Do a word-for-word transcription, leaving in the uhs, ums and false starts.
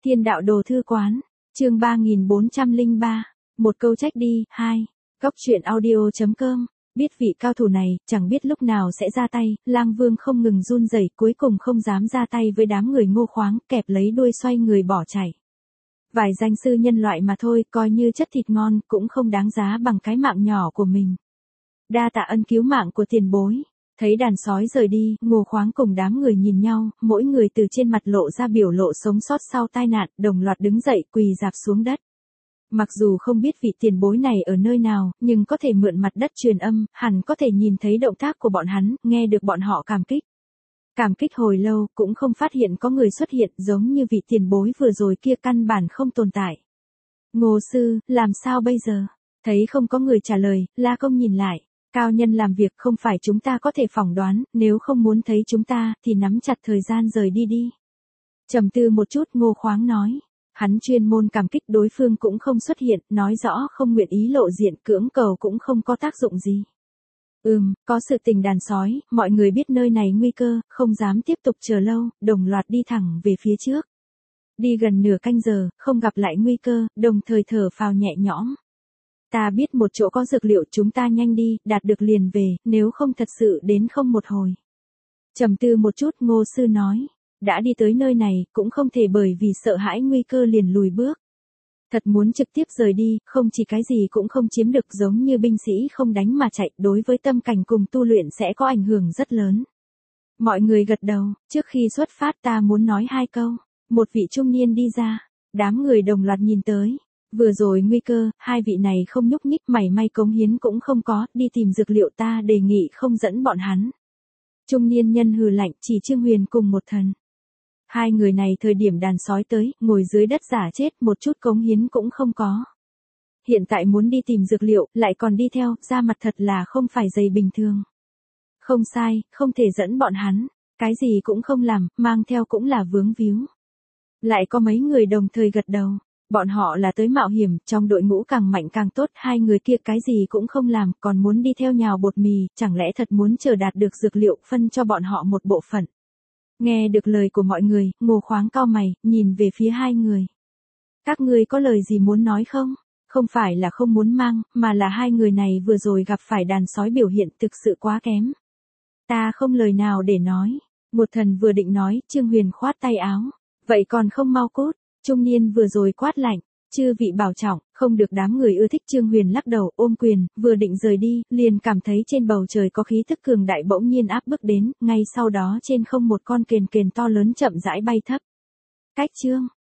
Thiên đạo đồ thư quán, chương ba nghìn bốn trăm lẻ ba, một câu trách đi, hai, góc truyện audio chấm com, biết vị cao thủ này, chẳng biết lúc nào sẽ ra tay, Lang Vương không ngừng run rẩy, cuối cùng không dám ra tay với đám người Ngô Khoáng, kẹp lấy đuôi xoay người bỏ chạy. Vài danh sư nhân loại mà thôi, coi như chất thịt ngon, cũng không đáng giá bằng cái mạng nhỏ của mình. Đa tạ ân cứu mạng của tiền bối. Thấy đàn sói rời đi, Ngô Khoáng cùng đám người nhìn nhau, mỗi người từ trên mặt lộ ra biểu lộ sống sót sau tai nạn, đồng loạt đứng dậy quỳ rạp xuống đất. Mặc dù không biết vị tiền bối này ở nơi nào, nhưng có thể mượn mặt đất truyền âm, hẳn có thể nhìn thấy động tác của bọn hắn, nghe được bọn họ cảm kích. Cảm kích hồi lâu, cũng không phát hiện có người xuất hiện, giống như vị tiền bối vừa rồi kia căn bản không tồn tại. Ngô sư, làm sao bây giờ? Thấy không có người trả lời, La Công nhìn lại. Cao nhân làm việc không phải chúng ta có thể phỏng đoán, nếu không muốn thấy chúng ta, thì nắm chặt thời gian rời đi đi. Trầm tư một chút, Ngô Khoáng nói. Hắn chuyên môn cảm kích đối phương cũng không xuất hiện, nói rõ không nguyện ý lộ diện, cưỡng cầu cũng không có tác dụng gì. Ừm, có sự tình đàn sói, mọi người biết nơi này nguy cơ, không dám tiếp tục chờ lâu, đồng loạt đi thẳng về phía trước. Đi gần nửa canh giờ, không gặp lại nguy cơ, đồng thời thở phào nhẹ nhõm. Ta biết một chỗ có dược liệu, chúng ta nhanh đi, đạt được liền về, nếu không thật sự đến không một hồi. Trầm tư một chút, Ngô sư nói, đã đi tới nơi này, cũng không thể bởi vì sợ hãi nguy cơ liền lùi bước. Thật muốn trực tiếp rời đi, không chỉ cái gì cũng không chiếm được, giống như binh sĩ không đánh mà chạy, đối với tâm cảnh cùng tu luyện sẽ có ảnh hưởng rất lớn. Mọi người gật đầu, trước khi xuất phát ta muốn nói hai câu. Một vị trung niên đi ra, đám người đồng loạt nhìn tới. Vừa rồi nguy cơ, hai vị này không nhúc nhích, mảy may cống hiến cũng không có, đi tìm dược liệu, ta đề nghị không dẫn bọn hắn. Trung niên nhân hừ lạnh, chỉ Trương Huyền cùng một thần. Hai người này thời điểm đàn sói tới, ngồi dưới đất giả chết, một chút cống hiến cũng không có. Hiện tại muốn đi tìm dược liệu, lại còn đi theo, ra mặt thật là không phải dày bình thường. Không sai, không thể dẫn bọn hắn, cái gì cũng không làm, mang theo cũng là vướng víu. Lại có mấy người đồng thời gật đầu. Bọn họ là tới mạo hiểm, trong đội ngũ càng mạnh càng tốt, hai người kia cái gì cũng không làm, còn muốn đi theo nhào bột mì, chẳng lẽ thật muốn chờ đạt được dược liệu, phân cho bọn họ một bộ phận. Nghe được lời của mọi người, Ngô Khoáng cau mày, nhìn về phía hai người. Các ngươi có lời gì muốn nói không? Không phải là không muốn mang, mà là hai người này vừa rồi gặp phải đàn sói biểu hiện thực sự quá kém. Ta không lời nào để nói. Một thần vừa định nói, Trương Huyền khoát tay áo. Vậy còn không mau cút. Trung niên vừa rồi quát lạnh, chư vị bảo trọng, không được đám người ưa thích. Trương Huyền lắc đầu, ôm quyền, vừa định rời đi, liền cảm thấy trên bầu trời có khí thức cường đại bỗng nhiên áp bức đến, ngay sau đó trên không một con kền kền to lớn chậm rãi bay thấp. Cách Trương,